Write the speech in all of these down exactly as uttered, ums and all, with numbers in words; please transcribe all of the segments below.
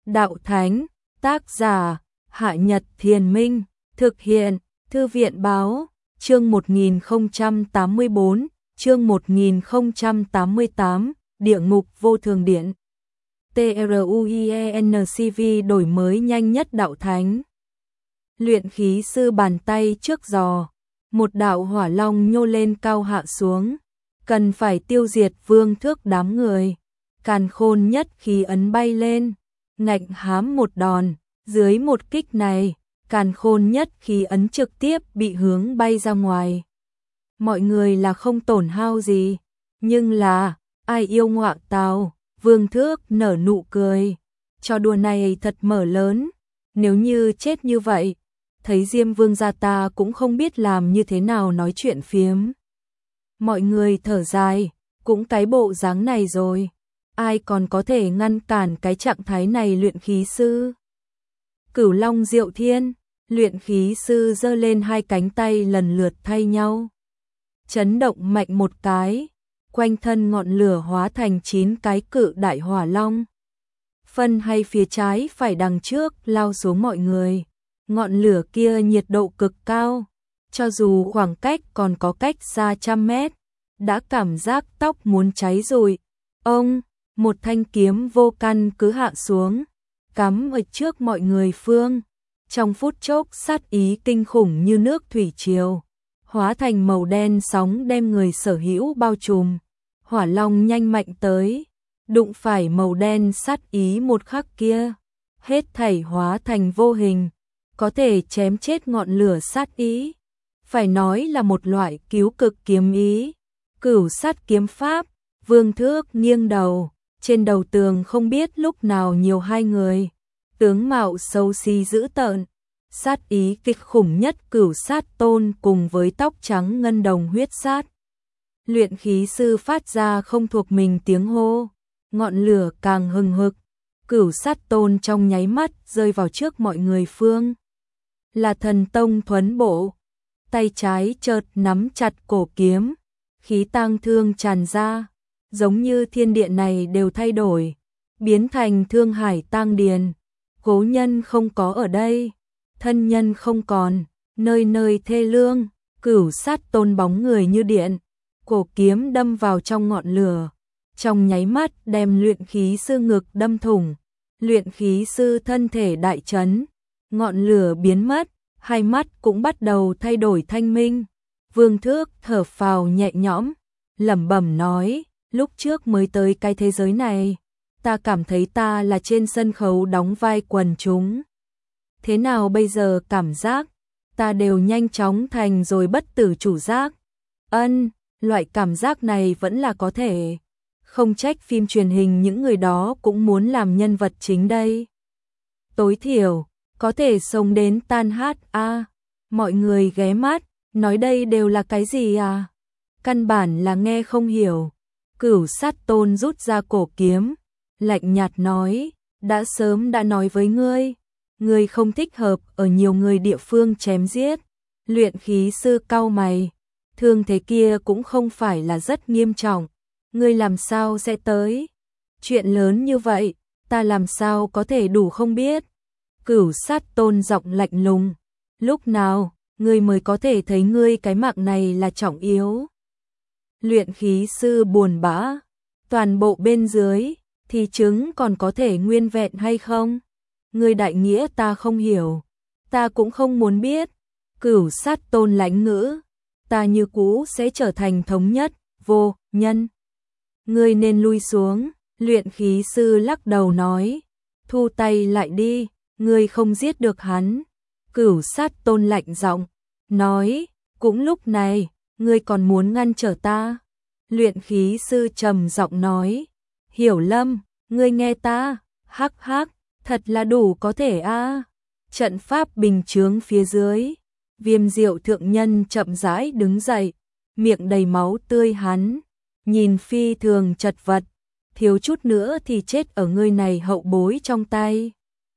Đạo Thánh, tác giả, Hạ Nhật Thiền Minh, thực hiện, Thư viện Báo, chương một nghìn không trăm tám mươi bốn, chương một nghìn không trăm tám mươi tám, Địa ngục vô thường điện. TRUIENCV đổi mới nhanh nhất Đạo Thánh. Luyện khí sư bàn tay trước giò, một đạo hỏa long nhô lên cao hạ xuống, cần phải tiêu diệt Vương Thước đám người. Càn Khôn nhất khí ấn bay lên, ngạnh hám một đòn, dưới một kích này, Càn Khôn nhất khí ấn trực tiếp bị hướng bay ra ngoài. Mọi người là không tổn hao gì, nhưng là, ai yêu ngọa tào, Vương Thước nở nụ cười. Trò đùa này thật mở lớn, nếu như chết như vậy, thấy Diêm Vương gia ta cũng không biết làm như thế nào nói chuyện phiếm. Mọi người thở dài, cũng cái bộ dáng này rồi, ai còn có thể ngăn cản cái trạng thái này luyện khí sư. Cửu Long Diệu Thiên, luyện khí sư giơ lên hai cánh tay lần lượt thay nhau. Chấn động mạnh một cái, quanh thân ngọn lửa hóa thành chín cái cự đại hỏa long. Phân hay phía trái phải đằng trước lao xuống mọi người. Ngọn lửa kia nhiệt độ cực cao, cho dù khoảng cách còn có cách xa trăm mét, đã cảm giác tóc muốn cháy rồi. Ông, một thanh kiếm vô căn cứ hạ xuống, cắm ở trước mọi người phương. Trong phút chốc sát ý kinh khủng như nước thủy triều, hóa thành màu đen sóng đem người sở hữu bao trùm. Hỏa long nhanh mạnh tới, đụng phải màu đen sát ý một khắc kia, hết thảy hóa thành vô hình, có thể chém chết ngọn lửa sát ý. Phải nói là một loại cứu cực kiếm ý, cửu sát kiếm pháp. Vương Thước nghiêng đầu, trên đầu tường không biết lúc nào nhiều hai người, tướng mạo xấu xí dữ tợn, sát ý kịch khủng nhất cửu sát tôn cùng với tóc trắng ngân đồng huyết sát. Luyện khí sư phát ra không thuộc mình tiếng hô, ngọn lửa càng hừng hực, cửu sát tôn trong nháy mắt rơi vào trước mọi người phương. Là thần tông thuấn bộ, tay trái chợt nắm chặt cổ kiếm, khí tang thương tràn ra, giống như thiên địa này đều thay đổi, biến thành thương hải tang điền. Cố nhân không có ở đây, thân nhân không còn, nơi nơi thê lương. Cửu sát tôn bóng người như điện, cổ kiếm đâm vào trong ngọn lửa, trong nháy mắt đem luyện khí sư ngực đâm thủng. Luyện khí sư thân thể đại chấn, ngọn lửa biến mất, hai mắt cũng bắt đầu thay đổi thanh minh. Vương Thước thở phào nhẹ nhõm, lẩm bẩm nói, lúc trước mới tới cái thế giới này, ta cảm thấy ta là trên sân khấu đóng vai quần chúng. Thế nào bây giờ cảm giác, ta đều nhanh chóng thành rồi bất tử chủ giác. Ân, loại cảm giác này vẫn là có thể. Không trách phim truyền hình những người đó cũng muốn làm nhân vật chính đây. Tối thiểu, có thể sống đến tan hát a. Mọi người ghé mắt, nói đây đều là cái gì à? Căn bản là nghe không hiểu. Cửu sát tôn rút ra cổ kiếm, lạnh nhạt nói, đã sớm đã nói với ngươi, ngươi không thích hợp ở nhiều người địa phương chém giết. Luyện khí sư cau mày, thương thế kia cũng không phải là rất nghiêm trọng, ngươi làm sao sẽ tới? Chuyện lớn như vậy, ta làm sao có thể đủ không biết? Cửu sát tôn giọng lạnh lùng, lúc nào, ngươi mới có thể thấy ngươi cái mạng này là trọng yếu? Luyện khí sư buồn bã, toàn bộ bên dưới, thì trứng còn có thể nguyên vẹn hay không? Ngươi đại nghĩa ta không hiểu, ta cũng không muốn biết. Cửu sát tôn lãnh ngữ, ta như cũ sẽ trở thành thống nhất, vô nhân. Ngươi nên lui xuống. Luyện khí sư lắc đầu nói, thu tay lại đi, ngươi không giết được hắn. Cửu sát tôn lạnh giọng nói, cũng lúc này, ngươi còn muốn ngăn trở ta? Luyện khí sư trầm giọng nói, Hiểu Lâm, ngươi nghe ta, hắc hắc, thật là đủ có thể a. À. Trận pháp bình chướng phía dưới, Viêm Diệu thượng nhân chậm rãi đứng dậy, miệng đầy máu tươi hắn, nhìn phi thường chật vật, thiếu chút nữa thì chết ở ngươi này hậu bối trong tay.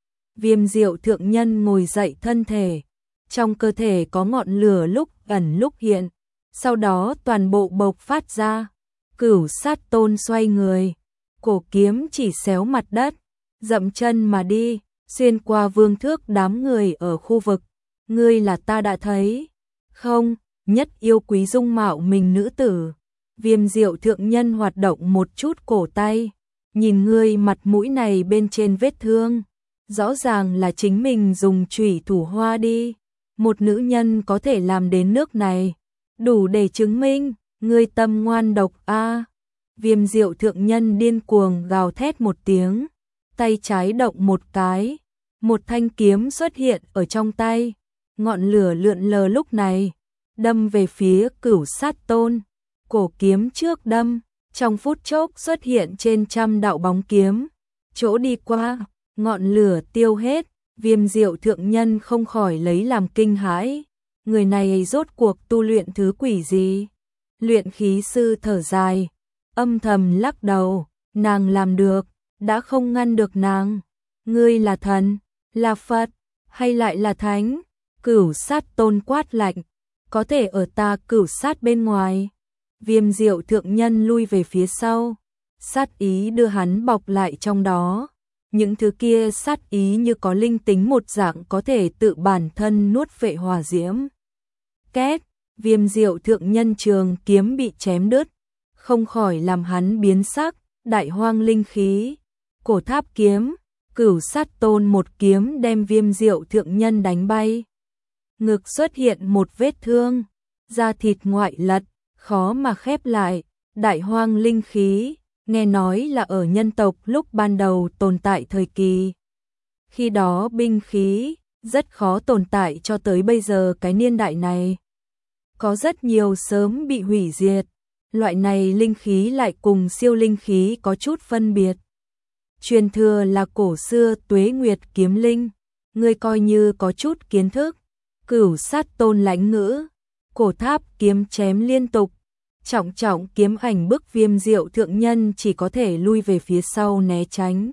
Viêm Diệu thượng nhân ngồi dậy thân thể, trong cơ thể có ngọn lửa lúc ẩn lúc hiện, sau đó toàn bộ bộc phát ra. Cửu sát tôn xoay người, cổ kiếm chỉ xéo mặt đất, dậm chân mà đi, xuyên qua vương thước đám người ở khu vực. Ngươi là ta đã thấy, không, nhất yêu quý dung mạo mình nữ tử. Viêm Diệu thượng nhân hoạt động một chút cổ tay, nhìn ngươi mặt mũi này bên trên vết thương, rõ ràng là chính mình dùng chủy thủ hoa đi. Một nữ nhân có thể làm đến nước này, đủ để chứng minh, ngươi tâm ngoan độc a. Viêm Diệu thượng nhân điên cuồng gào thét một tiếng, tay trái động một cái, một thanh kiếm xuất hiện ở trong tay, ngọn lửa lượn lờ lúc này, đâm về phía Cửu Sát Tôn. Cổ kiếm trước đâm, trong phút chốc xuất hiện trên trăm đạo bóng kiếm, chỗ đi qua, ngọn lửa tiêu hết. Viêm Diệu thượng nhân không khỏi lấy làm kinh hãi, người này rốt cuộc tu luyện thứ quỷ gì? Luyện khí sư thở dài, âm thầm lắc đầu, nàng làm được, đã không ngăn được nàng. Ngươi là thần, là Phật, hay lại là thánh? Cửu Sát Tôn quát lạnh, có thể ở ta Cửu Sát bên ngoài. Viêm Diệu thượng nhân lui về phía sau, sát ý đưa hắn bọc lại trong đó. Những thứ kia sát ý như có linh tính một dạng, có thể tự bản thân nuốt vệ hỏa diễm. Két, Viêm Diệu thượng nhân trường kiếm bị chém đứt, không khỏi làm hắn biến sắc. Đại hoang linh khí, cổ tháp kiếm, Cửu Sát Tôn một kiếm đem Viêm Diệu thượng nhân đánh bay. Ngực xuất hiện một vết thương, da thịt ngoại lật, khó mà khép lại. Đại hoang linh khí, nghe nói là ở nhân tộc lúc ban đầu tồn tại thời kỳ. Khi đó binh khí rất khó tồn tại cho tới bây giờ cái niên đại này. Có rất nhiều sớm bị hủy diệt. Loại này linh khí lại cùng siêu linh khí có chút phân biệt. Truyền thừa là cổ xưa Tuế Nguyệt kiếm linh, ngươi coi như có chút kiến thức. Cửu Sát Tôn lãnh ngữ, cổ tháp kiếm chém liên tục. Trọng trọng kiếm ảnh bức Viêm Diệu thượng nhân chỉ có thể lui về phía sau né tránh.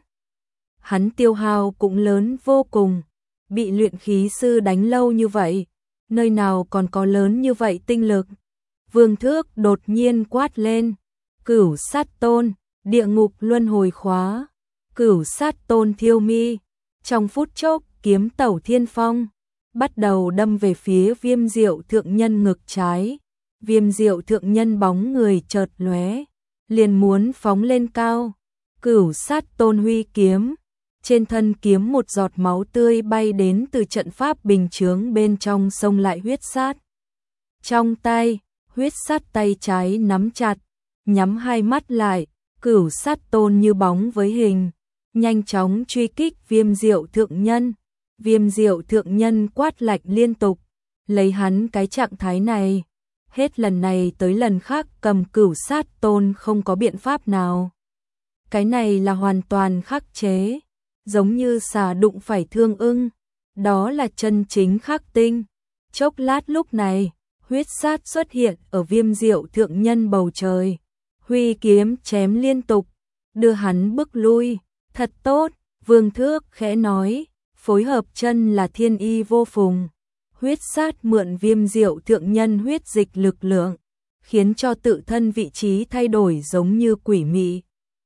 Hắn tiêu hao cũng lớn vô cùng, bị luyện khí sư đánh lâu như vậy, nơi nào còn có lớn như vậy tinh lực. Vương Thước đột nhiên quát lên, Cửu Sát Tôn, địa ngục luân hồi khóa. Cửu Sát Tôn thiêu mi, trong phút chốc kiếm tẩu thiên phong, bắt đầu đâm về phía Viêm Diệu thượng nhân ngực trái. Viêm Diệu thượng nhân bóng người chợt lóe, liền muốn phóng lên cao. Cửu Sát Tôn huy kiếm, trên thân kiếm một giọt máu tươi bay đến từ trận pháp bình chướng bên trong, xông lại huyết sát. Trong tay, huyết sát tay trái nắm chặt, nhắm hai mắt lại. Cửu Sát Tôn như bóng với hình, nhanh chóng truy kích Viêm Diệu thượng nhân. Viêm Diệu thượng nhân quát lạnh liên tục, lấy hắn cái trạng thái này, hết lần này tới lần khác cầm Cửu Sát Tôn không có biện pháp nào. Cái này là hoàn toàn khắc chế, giống như xà đụng phải thương ưng, đó là chân chính khắc tinh. Chốc lát lúc này, huyết sát xuất hiện ở Viêm Diệu thượng nhân bầu trời, huy kiếm chém liên tục, đưa hắn bước lui. Thật tốt, Vương Thước khẽ nói, phối hợp chân là thiên y vô phùng. Huyết sát mượn Viêm Diệu thượng nhân huyết dịch lực lượng, khiến cho tự thân vị trí thay đổi giống như quỷ mị.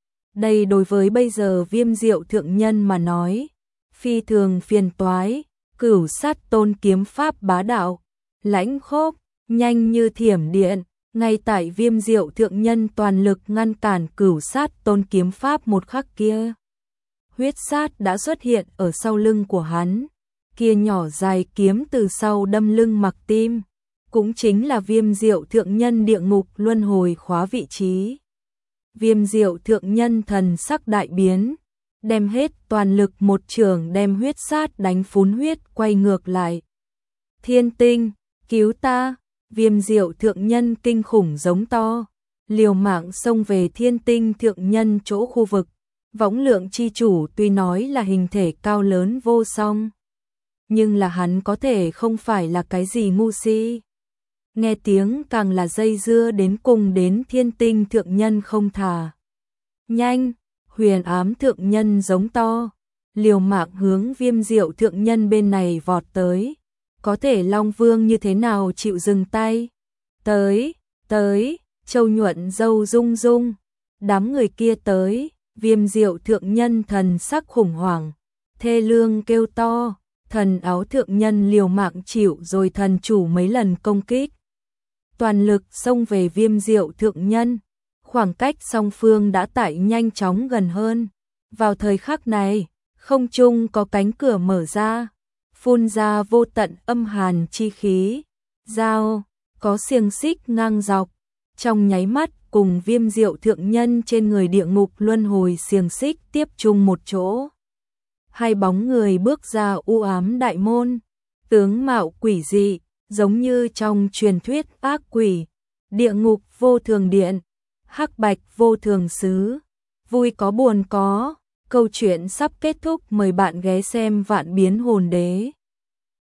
Đây đối với bây giờ Viêm Diệu thượng nhân mà nói, phi thường phiền toái. Cửu Sát Tôn kiếm pháp bá đạo, lãnh khốc, nhanh như thiểm điện. Ngay tại Viêm Diệu thượng nhân toàn lực ngăn cản Cửu Sát Tôn kiếm pháp một khắc kia, huyết sát đã xuất hiện ở sau lưng của hắn. Kia nhỏ dài kiếm từ sau đâm lưng mặc tim, cũng chính là Viêm Diệu thượng nhân địa ngục luân hồi khóa vị trí. Viêm Diệu thượng nhân thần sắc đại biến, đem hết toàn lực một trường đem huyết sát đánh phún huyết quay ngược lại. Thiên Tinh, cứu ta! Viêm Diệu thượng nhân kinh khủng giống to, liều mạng xông về Thiên Tinh thượng nhân chỗ khu vực. Võng Lượng chi chủ tuy nói là hình thể cao lớn vô song, nhưng là hắn có thể không phải là cái gì ngu si. Nghe tiếng càng là dây dưa đến cùng đến Thiên Tinh thượng nhân không thả. Nhanh! Huyền Ám thượng nhân giống to, liều mạng hướng Viêm Diệu thượng nhân bên này vọt tới. Có thể Long Vương như thế nào chịu dừng tay? Tới, tới, Châu nhuận dâu rung rung, đám người kia tới. Viêm Diệu thượng nhân thần sắc khủng hoảng, thê lương kêu to, thần áo thượng nhân liều mạng chịu rồi thần chủ mấy lần công kích. Toàn lực xông về Viêm Diệu thượng nhân, khoảng cách song phương đã tải nhanh chóng gần hơn. Vào thời khắc này, không trung có cánh cửa mở ra, phun ra vô tận âm hàn chi khí, dao, có xiềng xích ngang dọc, trong nháy mắt cùng Viêm Diệu thượng nhân trên người địa ngục luân hồi xiềng xích tiếp chung một chỗ. Hai bóng người bước ra u ám đại môn, tướng mạo quỷ dị, giống như trong truyền thuyết ác quỷ, địa ngục vô thường điện, hắc bạch vô thường xứ, vui có buồn có, câu chuyện sắp kết thúc, mời bạn ghé xem Vạn Biến Hồn Đế.